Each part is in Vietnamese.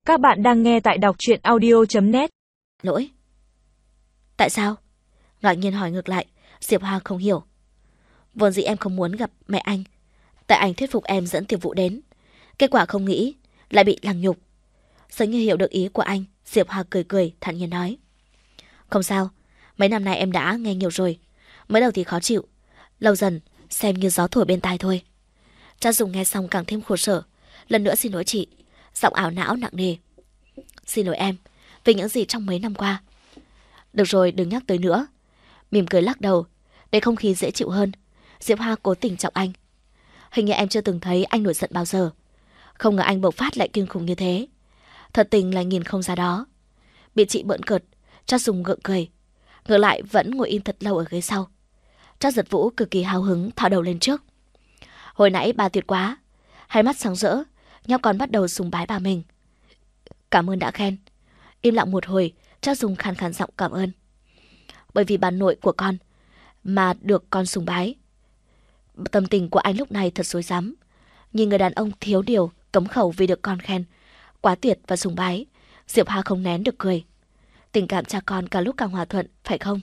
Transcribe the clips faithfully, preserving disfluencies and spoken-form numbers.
Các bạn đang nghe tại đọc truyện audio chấm net. Lỗi. Tại sao? Ngạc nhiên hỏi ngược lại, Diệp Hoa không hiểu. Vốn dĩ em không muốn gặp mẹ anh, tại anh thuyết phục em dẫn Tiểu Vũ đến. Kết quả không nghĩ, lại bị lăng nhục. Giống như hiểu được ý của anh, Diệp Hoa cười cười, thản nhiên nói. Không sao, mấy năm nay em đã nghe nhiều rồi. Mới đầu thì khó chịu, lâu dần xem như gió thổi bên tai thôi. Cha Dùng nghe xong càng thêm khổ sở. Lần nữa xin lỗi chị, giọng ảo não nặng nề. Xin lỗi em, vì những gì trong mấy năm qua. Được rồi, đừng nhắc tới nữa. Mỉm cười lắc đầu, để không khí dễ chịu hơn, Diệp Hoa cố tình chọc anh. Hình như em chưa từng thấy anh nổi giận bao giờ. Không ngờ anh bộc phát lại kinh khủng như thế. Thật tình là nhìn không ra đó. Bị chị bỡn cợt, cha Dùng gượng cười. Ngược lại vẫn ngồi im thật lâu ở ghế sau. Cha Giật Vũ cực kỳ hào hứng thò đầu lên trước. Hồi nãy bà tuyệt quá. Hai mắt sáng rỡ, nhóc con bắt đầu sùng bái bà mình. Cảm ơn đã khen. Im lặng một hồi, cha Dùng khàn khàn giọng cảm ơn. Bởi vì bà nội của con mà được con sùng bái. Tâm tình của anh lúc này thật rối rắm. Nhìn người đàn ông thiếu điều, cấm khẩu vì được con khen quá tuyệt và sùng bái, Diệp Hoa không nén được cười. Tình cảm cha con càng lúc càng hòa thuận, phải không?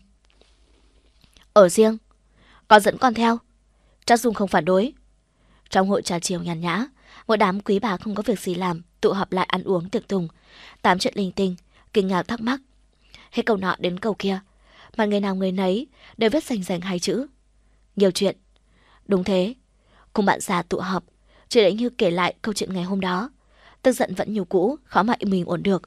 Ở riêng, con dẫn con theo. Cha Dùng không phản đối. Trong hội trà chiều nhàn nhã, một đám quý bà không có việc gì làm, tụ họp lại ăn uống tiệc tùng, tám chuyện linh tinh, kinh ngạc thắc mắc. Hết câu nọ đến câu kia, mà người nào người nấy đều viết rành rành hai chữ: nhiều chuyện. Đúng thế, cùng bạn già tụ họp, chị lại như kể lại câu chuyện ngày hôm đó. Tức giận vẫn như cũ, khó mà mình ổn được.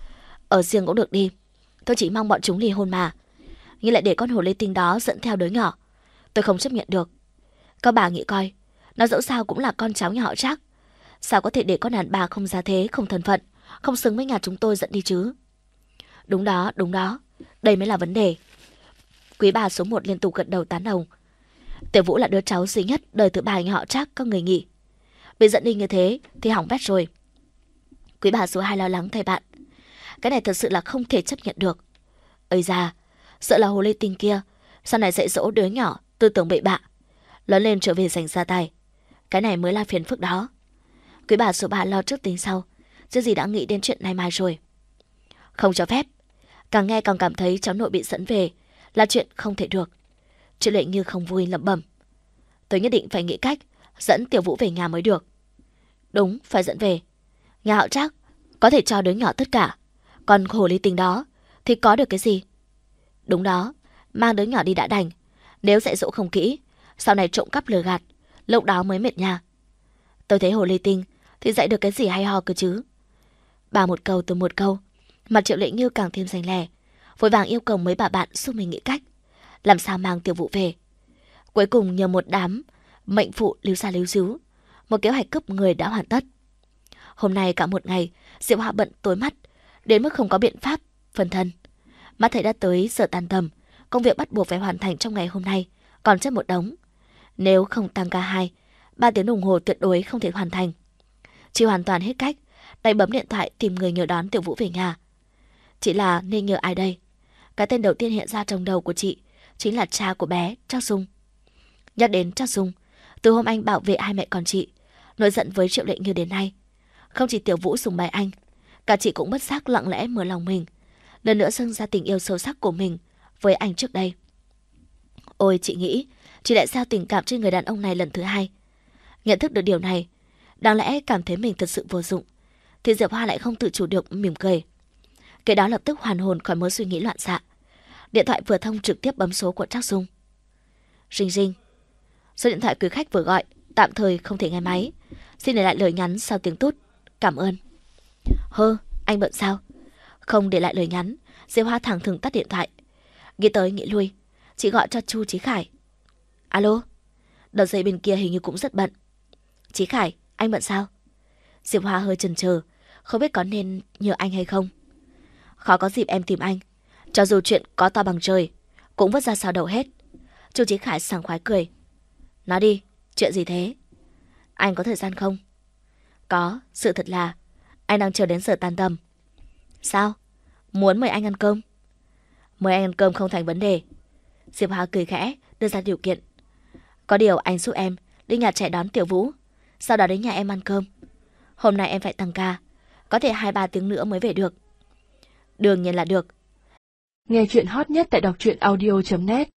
Ở riêng cũng được đi, tôi chỉ mong bọn chúng ly hôn mà. Nhưng lại để con hồ ly tinh đó dẫn theo đứa nhỏ, tôi không chấp nhận được. Các bà nghĩ coi, nó dẫu sao cũng là con cháu nhà họ Trác. Sao có thể để con đàn bà không gia thế, không thân phận, không xứng với nhà chúng tôi dẫn đi chứ? Đúng đó, đúng đó, đây mới là vấn đề. Quý bà số một liên tục gật đầu tán đồng. Tiểu Vũ là đứa cháu duy nhất đời thứ ba nhà họ Trác có người nghỉ. Bị dẫn đi như thế thì hỏng bét rồi. Quý bà số hai lo lắng thay bạn. Cái này thật sự là không thể chấp nhận được. Ây da, sợ là hồ ly tinh kia sau này dạy dỗ đứa nhỏ tư tưởng bậy bạ, lớn lên trở về giành gia tài. Cái này mới là phiền phức đó. Quý bà số ba lo trước tính sau, chứ gì đã nghĩ đến chuyện này mai rồi. Không cho phép. Càng nghe càng cảm thấy cháu nội bị dẫn về là chuyện không thể được. Chị Lệ Như không vui lẩm bẩm. Tôi nhất định phải nghĩ cách dẫn Tiểu Vũ về nhà mới được. Đúng, phải dẫn về. Nhà họ Trác có thể cho đứa nhỏ tất cả, còn hồ ly tinh đó thì có được cái gì? Đúng đó, mang đứa nhỏ đi đã đành. Nếu dạy dỗ không kỹ, sau này trộm cắp lừa gạt, lúc đó mới mệt nhà. Tôi thấy hồ ly tinh thì dạy được cái gì hay ho cơ chứ? Bà một câu từ một câu, mặt Triệu Lệ Như càng thêm xanh lè, vội vàng yêu cầu mấy bà bạn giúp mình nghĩ cách làm sao mang Tiểu Vũ về. Cuối cùng nhờ một đám mệnh phụ líu xa líu díu, một kế hoạch cướp người đã hoàn tất. Hôm nay cả một ngày, Diệp Hoa bận tối mắt, đến mức không có biện pháp phân thân. Mắt thấy đã tới giờ tan tầm, công việc bắt buộc phải hoàn thành trong ngày hôm nay còn chất một đống. Nếu không tăng ca hai, ba tiếng đồng hồ tuyệt đối không thể hoàn thành. Chị hoàn toàn hết cách, đành bấm điện thoại tìm người nhờ đón Tiểu Vũ về nhà. Chỉ là nên nhờ ai đây? Cái tên đầu tiên hiện ra trong đầu của chị chính là cha của bé, Trác Dung. Nhắc đến Trác Dung, từ hôm anh bảo vệ hai mẹ con chị, nổi giận với Triệu Lệ Như đến nay, không chỉ Tiểu Vũ sùng bái anh, cả chị cũng bất giác lặng lẽ mở lòng mình, lần nữa dâng ra tình yêu sâu sắc của mình với anh trước đây. Ôi, chị nghĩ chị lại giao tình cảm trên người đàn ông này lần thứ hai. Nhận thức được điều này, đáng lẽ cảm thấy mình thật sự vô dụng, thì Diệp Hoa lại không tự chủ được mỉm cười. Cái đó lập tức hoàn hồn khỏi mớ suy nghĩ loạn xạ. Điện thoại vừa thông trực tiếp bấm số của Trác Dung. Rinh rinh. Số điện thoại quý khách vừa gọi tạm thời không thể nghe máy, xin để lại lời nhắn sau tiếng tút. Cảm ơn. Hơ, anh bận sao? Không để lại lời nhắn, Diệp Hoa thẳng thừng tắt điện thoại. Nghĩ tới nghĩ lui, chị gọi cho Chu Chí Khải. Alo. Đầu dây bên kia hình như cũng rất bận. Chí Khải, anh bận sao? Diệp Hoa hơi chần chờ, không biết có nên nhờ anh hay không. Khó có dịp em tìm anh, cho dù chuyện có to bằng trời cũng vứt ra sau đầu hết. Chu Chí Khải sảng khoái cười. Nói đi, chuyện gì thế? Anh có thời gian không? Có, sự thật là anh đang chờ đến giờ tan tầm. Sao? Muốn mời anh ăn cơm? Mời anh ăn cơm không thành vấn đề. Diệp Hoa cười khẽ, đưa ra điều kiện. Có điều anh giúp em đi nhà trẻ đón Tiểu Vũ, sau đó đến nhà em ăn cơm. Hôm nay em phải tăng ca, có thể hai ba tiếng nữa mới về được. Đương nhiên là được. Nghe chuyện hot nhất tại đọc truyện audio chấm net